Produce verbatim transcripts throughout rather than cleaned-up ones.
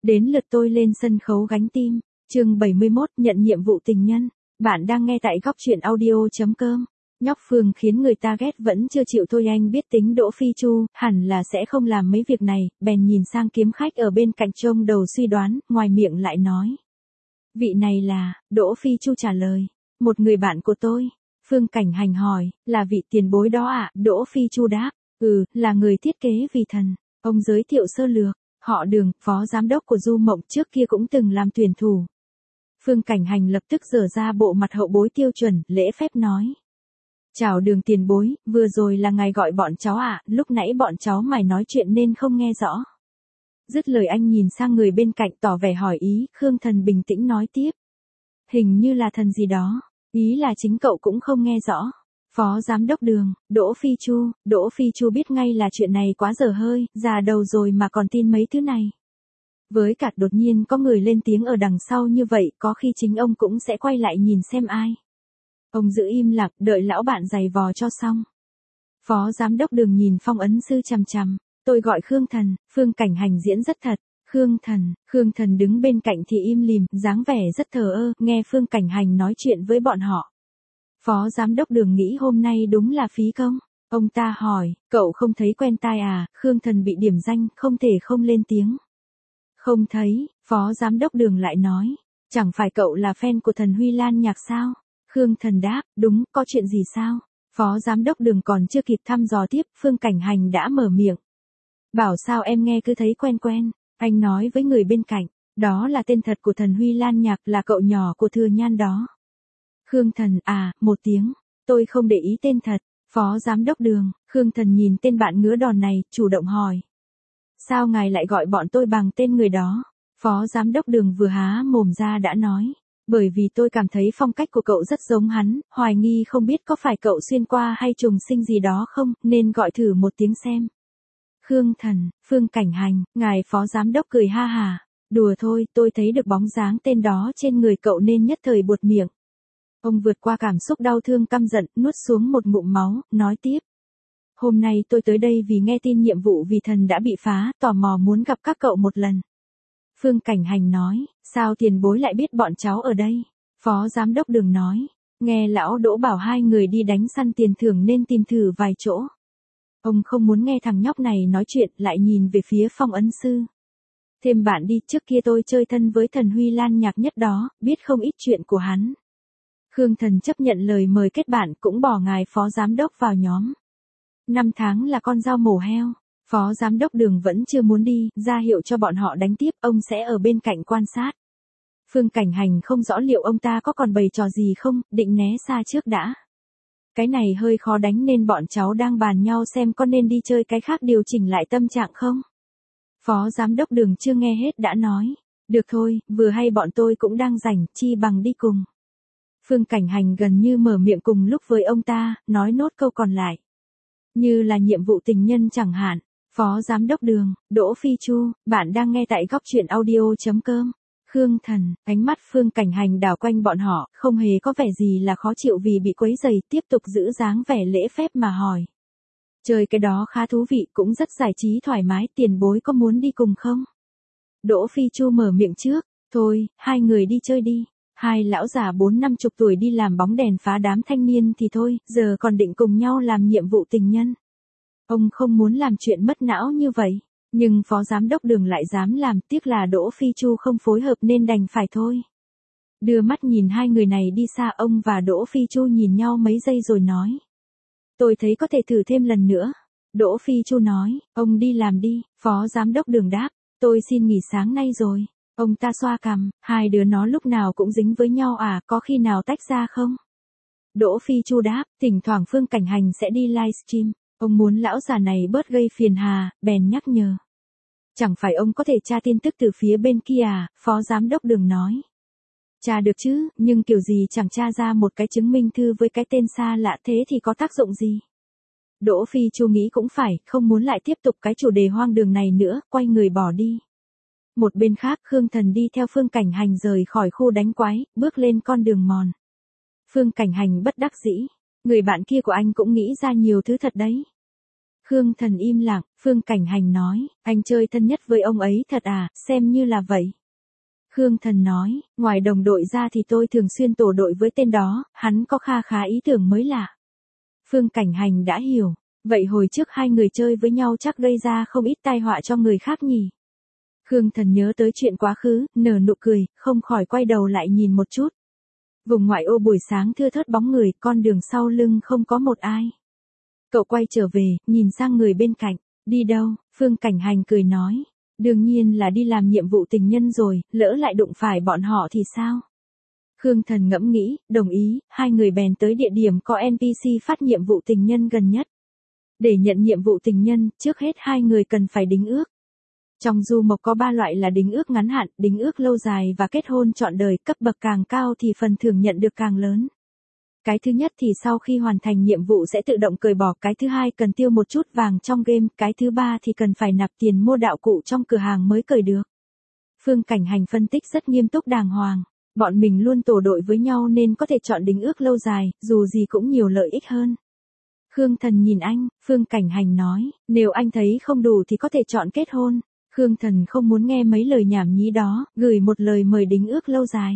Đến lượt tôi lên sân khấu gánh tim. Chương bảy mươi mốt, nhận nhiệm vụ tình nhân. Bạn đang nghe tại góc truyện audio.com. Nhóc Phương khiến người ta ghét vẫn chưa chịu thôi, anh biết tính Đỗ Phi Chu, hẳn là sẽ không làm mấy việc này, bèn nhìn sang kiếm khách ở bên cạnh trông đầu suy đoán, ngoài miệng lại nói. Vị này là, Đỗ Phi Chu trả lời, một người bạn của tôi. Phương Cảnh Hành hỏi, là vị tiền bối đó ạ? À? Đỗ Phi Chu đáp, ừ, là người thiết kế vì thần. Ông giới thiệu sơ lược, họ Đường, phó giám đốc của Du Mộng, trước kia cũng từng làm tuyển thủ. Phương Cảnh Hành lập tức giở ra bộ mặt hậu bối tiêu chuẩn, lễ phép nói. Chào Đường tiền bối, vừa rồi là ngài gọi bọn cháu ạ, à? Lúc nãy bọn cháu mày nói chuyện nên không nghe rõ. Dứt lời anh nhìn sang người bên cạnh tỏ vẻ hỏi ý, Khương Thần bình tĩnh nói tiếp. Hình như là thần gì đó, ý là chính cậu cũng không nghe rõ. Phó giám đốc Đường, Đỗ Phi Chu, Đỗ Phi Chu biết ngay là chuyện này quá dở hơi, già đầu rồi mà còn tin mấy thứ này. Với cả đột nhiên có người lên tiếng ở đằng sau như vậy, có khi chính ông cũng sẽ quay lại nhìn xem ai. Ông giữ im lặng, đợi lão bạn giày vò cho xong. Phó giám đốc Đường nhìn Phong ấn sư chằm chằm, tôi gọi Khương Thần, Phương Cảnh Hành diễn rất thật. Khương Thần, Khương Thần đứng bên cạnh thì im lìm, dáng vẻ rất thờ ơ, nghe Phương Cảnh Hành nói chuyện với bọn họ. Phó giám đốc Đường nghĩ hôm nay đúng là phí công. Ông ta hỏi, cậu không thấy quen tai à? Khương Thần bị điểm danh, không thể không lên tiếng. Không thấy, phó giám đốc Đường lại nói, chẳng phải cậu là fan của thần Huy Lan Nhạc sao? Khương Thần đáp, đúng, có chuyện gì sao? Phó giám đốc Đường còn chưa kịp thăm dò tiếp, Phương Cảnh Hành đã mở miệng. Bảo sao em nghe cứ thấy quen quen, anh nói với người bên cạnh, đó là tên thật của thần Huy Lan Nhạc, là cậu nhỏ của Thừa Nhan đó. Khương Thần, à, một tiếng, tôi không để ý tên thật. Phó giám đốc Đường, Khương Thần nhìn tên bạn ngứa đòn này, chủ động hỏi. Sao ngài lại gọi bọn tôi bằng tên người đó? Phó giám đốc Đường vừa há mồm ra đã nói. Bởi vì tôi cảm thấy phong cách của cậu rất giống hắn, hoài nghi không biết có phải cậu xuyên qua hay trùng sinh gì đó không, nên gọi thử một tiếng xem. Khương Thần, Phương Cảnh Hành, ngài phó giám đốc cười ha hà. Đùa thôi, tôi thấy được bóng dáng tên đó trên người cậu nên nhất thời buột miệng. Ông vượt qua cảm xúc đau thương căm giận, nuốt xuống một ngụm máu, nói tiếp. Hôm nay tôi tới đây vì nghe tin nhiệm vụ vì thần đã bị phá, tò mò muốn gặp các cậu một lần. Phương Cảnh Hành nói, sao tiền bối lại biết bọn cháu ở đây? Phó giám đốc Đường nói, nghe lão Đỗ bảo hai người đi đánh săn tiền thưởng nên tìm thử vài chỗ. Ông không muốn nghe thằng nhóc này nói chuyện, lại nhìn về phía Phong ấn sư. Thêm bạn đi, trước kia tôi chơi thân với thần Huy Lan Nhạc nhất đó, biết không ít chuyện của hắn. Khương Thần chấp nhận lời mời kết bạn, cũng bỏ ngài phó giám đốc vào nhóm. Năm tháng là con dao mổ heo. Phó giám đốc Đường vẫn chưa muốn đi, ra hiệu cho bọn họ đánh tiếp, ông sẽ ở bên cạnh quan sát. Phương Cảnh Hành không rõ liệu ông ta có còn bày trò gì không, định né xa trước đã. Cái này hơi khó đánh nên bọn cháu đang bàn nhau xem có nên đi chơi cái khác điều chỉnh lại tâm trạng không. Phó giám đốc Đường chưa nghe hết đã nói, được thôi, vừa hay bọn tôi cũng đang rảnh, chi bằng đi cùng. Phương Cảnh Hành gần như mở miệng cùng lúc với ông ta, nói nốt câu còn lại. Như là nhiệm vụ tình nhân chẳng hạn. Phó giám đốc Đường, Đỗ Phi Chu, bạn đang nghe tại góc truyện audio.com. Khương Thần, ánh mắt Phương Cảnh Hành đảo quanh bọn họ, không hề có vẻ gì là khó chịu vì bị quấy rầy, tiếp tục giữ dáng vẻ lễ phép mà hỏi. Chơi cái đó khá thú vị, cũng rất giải trí thoải mái, tiền bối có muốn đi cùng không? Đỗ Phi Chu mở miệng trước, thôi, hai người đi chơi đi. Hai lão già bốn năm chục tuổi đi làm bóng đèn phá đám thanh niên thì thôi, giờ còn định cùng nhau làm nhiệm vụ tình nhân. Ông không muốn làm chuyện mất não như vậy, nhưng phó giám đốc Đường lại dám làm, tiếc là Đỗ Phi Chu không phối hợp nên đành phải thôi. Đưa mắt nhìn hai người này đi xa, ông và Đỗ Phi Chu nhìn nhau mấy giây rồi nói. Tôi thấy có thể thử thêm lần nữa. Đỗ Phi Chu nói, ông đi làm đi, phó giám đốc Đường đáp, tôi xin nghỉ sáng nay rồi. Ông ta xoa cằm, hai đứa nó lúc nào cũng dính với nhau à, có khi nào tách ra không? Đỗ Phi Chu đáp, thỉnh thoảng Phương Cảnh Hành sẽ đi livestream, ông muốn lão già này bớt gây phiền hà, bèn nhắc nhở. Chẳng phải ông có thể tra tin tức từ phía bên kia à, phó giám đốc Đường nói. Tra được chứ, nhưng kiểu gì chẳng tra ra một cái chứng minh thư với cái tên xa lạ thế thì có tác dụng gì? Đỗ Phi Chu nghĩ cũng phải, không muốn lại tiếp tục cái chủ đề hoang đường này nữa, quay người bỏ đi. Một bên khác, Khương Thần đi theo Phương Cảnh Hành rời khỏi khu đánh quái, bước lên con đường mòn. Phương Cảnh Hành bất đắc dĩ, người bạn kia của anh cũng nghĩ ra nhiều thứ thật đấy. Khương Thần im lặng, Phương Cảnh Hành nói, anh chơi thân nhất với ông ấy thật à, xem như là vậy. Khương Thần nói, ngoài đồng đội ra thì tôi thường xuyên tổ đội với tên đó, hắn có kha khá ý tưởng mới lạ. Phương Cảnh Hành đã hiểu, vậy hồi trước hai người chơi với nhau chắc gây ra không ít tai họa cho người khác nhỉ. Khương Thần nhớ tới chuyện quá khứ, nở nụ cười, không khỏi quay đầu lại nhìn một chút. Vùng ngoại ô buổi sáng thưa thớt bóng người, con đường sau lưng không có một ai. Cậu quay trở về, nhìn sang người bên cạnh, đi đâu, Phương Cảnh Hành cười nói, đương nhiên là đi làm nhiệm vụ tình nhân rồi, lỡ lại đụng phải bọn họ thì sao? Khương Thần ngẫm nghĩ, đồng ý, hai người bèn tới địa điểm có en pê xê phát nhiệm vụ tình nhân gần nhất. Để nhận nhiệm vụ tình nhân, trước hết hai người cần phải đính ước. Trong du mộc có ba loại là đính ước ngắn hạn, đính ước lâu dài và kết hôn trọn đời, cấp bậc càng cao thì phần thưởng nhận được càng lớn. Cái thứ nhất thì sau khi hoàn thành nhiệm vụ sẽ tự động cởi bỏ, cái thứ hai cần tiêu một chút vàng trong game, cái thứ ba thì cần phải nạp tiền mua đạo cụ trong cửa hàng mới cởi được. Phương Cảnh Hành phân tích rất nghiêm túc đàng hoàng, bọn mình luôn tổ đội với nhau nên có thể chọn đính ước lâu dài, dù gì cũng nhiều lợi ích hơn. Khương Thần nhìn anh, Phương Cảnh Hành nói, nếu anh thấy không đủ thì có thể chọn kết hôn. Khương Thần không muốn nghe mấy lời nhảm nhí đó, gửi một lời mời đính ước lâu dài.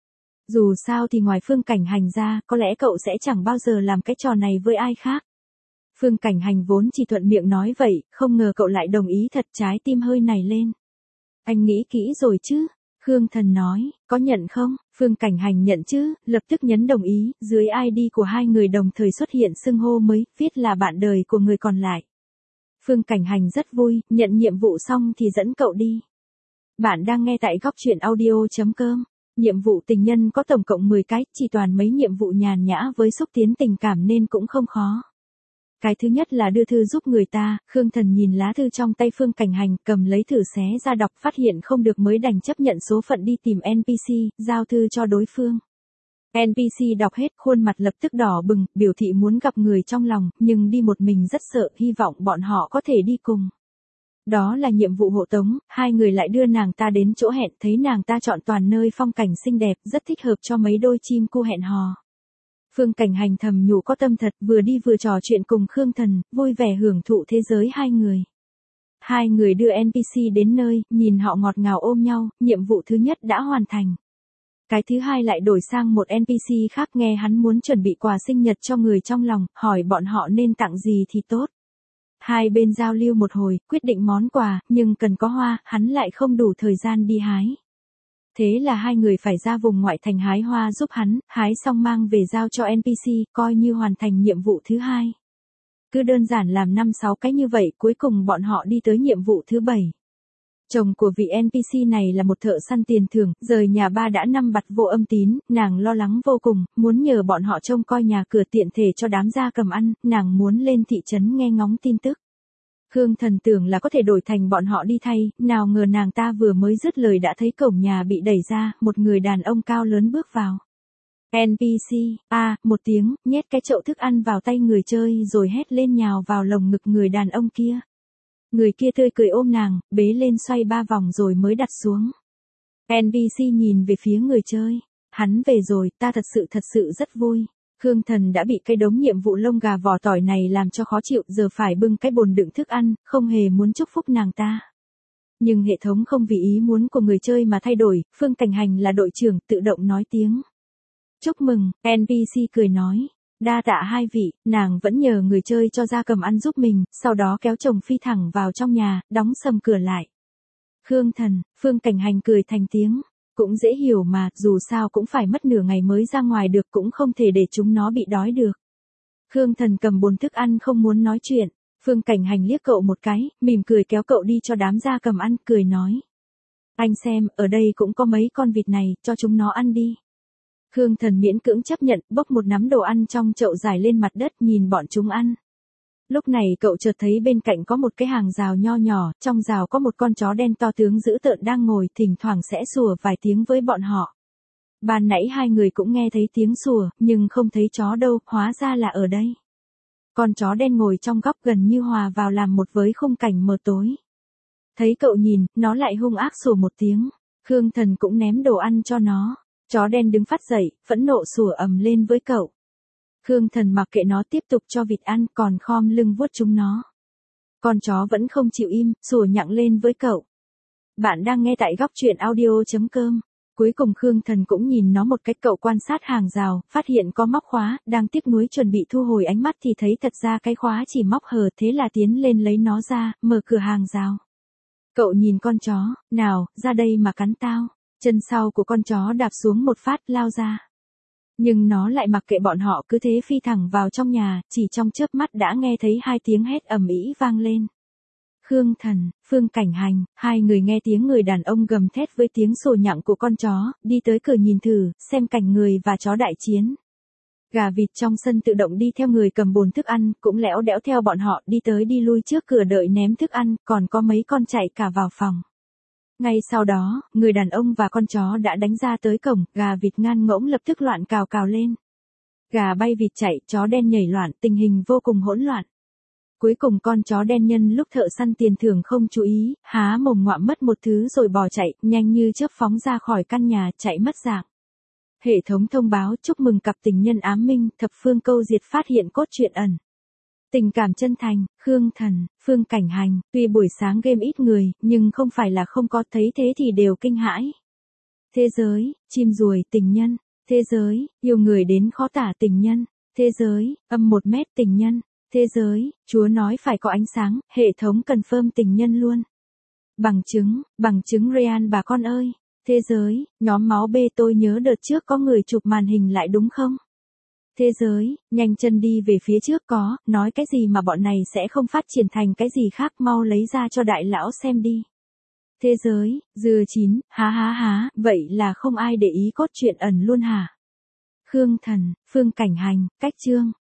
Dù sao thì ngoài Phương Cảnh Hành ra, có lẽ cậu sẽ chẳng bao giờ làm cái trò này với ai khác. Phương Cảnh Hành vốn chỉ thuận miệng nói vậy, không ngờ cậu lại đồng ý thật, trái tim hơi nảy lên. Anh nghĩ kỹ rồi chứ? Khương Thần nói, có nhận không? Phương Cảnh Hành nhận chứ, lập tức nhấn đồng ý, dưới i đê của hai người đồng thời xuất hiện xưng hô mới, viết là bạn đời của người còn lại. Phương Cảnh Hành rất vui, nhận nhiệm vụ xong thì dẫn cậu đi. Bạn đang nghe tại góc truyện audio chấm com. Nhiệm vụ tình nhân có tổng cộng mười cái, chỉ toàn mấy nhiệm vụ nhàn nhã với xúc tiến tình cảm nên cũng không khó. Cái thứ nhất là đưa thư giúp người ta, Khương Thần nhìn lá thư trong tay Phương Cảnh Hành, cầm lấy thử xé ra đọc, phát hiện không được mới đành chấp nhận số phận đi tìm en pê xê, giao thư cho đối phương. en pê xê đọc hết, khuôn mặt lập tức đỏ bừng, biểu thị muốn gặp người trong lòng, nhưng đi một mình rất sợ, hy vọng bọn họ có thể đi cùng. Đó là nhiệm vụ hộ tống, hai người lại đưa nàng ta đến chỗ hẹn, thấy nàng ta chọn toàn nơi phong cảnh xinh đẹp, rất thích hợp cho mấy đôi chim cu hẹn hò. Phương Cảnh Hành thầm nhủ có tâm thật, vừa đi vừa trò chuyện cùng Khương Thần, vui vẻ hưởng thụ thế giới hai người. Hai người đưa en pê xê đến nơi, nhìn họ ngọt ngào ôm nhau, nhiệm vụ thứ nhất đã hoàn thành. Cái thứ hai lại đổi sang một en pê xê khác, nghe hắn muốn chuẩn bị quà sinh nhật cho người trong lòng, hỏi bọn họ nên tặng gì thì tốt. Hai bên giao lưu một hồi, quyết định món quà, nhưng cần có hoa, hắn lại không đủ thời gian đi hái. Thế là hai người phải ra vùng ngoại thành hái hoa giúp hắn, hái xong mang về giao cho en pê xê, coi như hoàn thành nhiệm vụ thứ hai. Cứ đơn giản làm năm sáu cái như vậy, cuối cùng bọn họ đi tới nhiệm vụ thứ bảy. Chồng của vị en pê xê này là một thợ săn tiền thưởng, rời nhà ba đã năm bặt vô âm tín, nàng lo lắng vô cùng, muốn nhờ bọn họ trông coi nhà cửa tiện thể cho đám gia cầm ăn, nàng muốn lên thị trấn nghe ngóng tin tức. Khương Thần tưởng là có thể đổi thành bọn họ đi thay, nào ngờ nàng ta vừa mới dứt lời đã thấy cổng nhà bị đẩy ra, một người đàn ông cao lớn bước vào. en pê xê, a, à, một tiếng, nhét cái chậu thức ăn vào tay người chơi rồi hét lên nhào vào lồng ngực người đàn ông kia. Người kia tươi cười ôm nàng, bế lên xoay ba vòng rồi mới đặt xuống. en pê xê nhìn về phía người chơi. Hắn về rồi, ta thật sự thật sự rất vui. Khương Thần đã bị cái đống nhiệm vụ lông gà vỏ tỏi này làm cho khó chịu, giờ phải bưng cái bồn đựng thức ăn, không hề muốn chúc phúc nàng ta. Nhưng hệ thống không vì ý muốn của người chơi mà thay đổi, Phương Cảnh Hành là đội trưởng, tự động nói tiếng. Chúc mừng, en pê xê cười nói. Đa tạ hai vị, nàng vẫn nhờ người chơi cho ra cầm ăn giúp mình, sau đó kéo chồng phi thẳng vào trong nhà, đóng sầm cửa lại. Khương Thần, Phương Cảnh Hành cười thành tiếng. Cũng dễ hiểu mà, dù sao cũng phải mất nửa ngày mới ra ngoài được, cũng không thể để chúng nó bị đói được. Khương Thần cầm bồn thức ăn không muốn nói chuyện. Phương Cảnh Hành liếc cậu một cái, mỉm cười kéo cậu đi cho đám gia cầm ăn, cười nói. Anh xem, ở đây cũng có mấy con vịt này, cho chúng nó ăn đi. Khương Thần miễn cưỡng chấp nhận, bốc một nắm đồ ăn trong chậu rải lên mặt đất, nhìn bọn chúng ăn. Lúc này cậu chợt thấy bên cạnh có một cái hàng rào nho nhỏ, trong rào có một con chó đen to tướng dữ tợn đang ngồi, thỉnh thoảng sẽ sủa vài tiếng với bọn họ. Ban nãy hai người cũng nghe thấy tiếng sủa, nhưng không thấy chó đâu, hóa ra là ở đây. Con chó đen ngồi trong góc gần như hòa vào làm một với khung cảnh mờ tối. Thấy cậu nhìn, nó lại hung ác sủa một tiếng. Khương Thần cũng ném đồ ăn cho nó. Chó đen đứng phát dậy, phẫn nộ sủa ầm lên với cậu. Khương Thần mặc kệ nó tiếp tục cho vịt ăn, còn khom lưng vuốt chúng nó. con chó vẫn không chịu im, sủa nhặng lên với cậu. Bạn đang nghe tại góc truyện audio.com. Cuối cùng Khương Thần cũng nhìn nó một cách, cậu quan sát hàng rào, phát hiện có móc khóa, đang tiếc nuối chuẩn bị thu hồi ánh mắt thì thấy thật ra cái khóa chỉ móc hở, thế là tiến lên lấy nó ra, mở cửa hàng rào. Cậu nhìn con chó, nào, ra đây mà cắn tao. Chân sau của con chó đạp xuống một phát, lao ra. Nhưng nó lại mặc kệ bọn họ, cứ thế phi thẳng vào trong nhà, chỉ trong chớp mắt đã nghe thấy hai tiếng hét ầm ĩ vang lên. Khương Thần, Phương Cảnh Hành, hai người nghe tiếng người đàn ông gầm thét với tiếng sồ nhặng của con chó, đi tới cửa nhìn thử, xem cảnh người và chó đại chiến. Gà vịt trong sân tự động đi theo người cầm bồn thức ăn, cũng lẽo đẽo theo bọn họ, đi tới đi lui trước cửa đợi ném thức ăn, còn có mấy con chạy cả vào phòng. Ngay sau đó, người đàn ông và con chó đã đánh ra tới cổng, gà vịt ngan ngỗng lập tức loạn cào cào lên. Gà bay vịt chạy, chó đen nhảy loạn, tình hình vô cùng hỗn loạn. Cuối cùng con chó đen nhân lúc thợ săn tiền thưởng không chú ý, há mồm ngoạm mất một thứ rồi bỏ chạy, nhanh như chớp phóng ra khỏi căn nhà, chạy mất dạng. Hệ thống thông báo chúc mừng cặp tình nhân ám minh, thập phương câu diệt phát hiện cốt truyện ẩn. Tình cảm chân thành, Khương Thần, Phương Cảnh Hành, tuy buổi sáng game ít người, nhưng không phải là không có, thấy thế thì đều kinh hãi. Thế giới, chim ruồi, tình nhân. Thế giới, yêu người đến khó tả, tình nhân. Thế giới, âm một mét, tình nhân. Thế giới, Chúa nói phải có ánh sáng, hệ thống confirm tình nhân luôn. Bằng chứng, bằng chứng Real bà con ơi. Thế giới, nhóm máu B tôi nhớ đợt trước có người chụp màn hình lại đúng không? Thế giới, nhanh chân đi về phía trước có, nói cái gì mà bọn này sẽ không phát triển thành cái gì khác, mau lấy ra cho đại lão xem đi. Thế giới, dừa chín, há há há, vậy là không ai để ý cốt truyện ẩn luôn hả? Khương Thần, Phương Cảnh Hành, cách chương.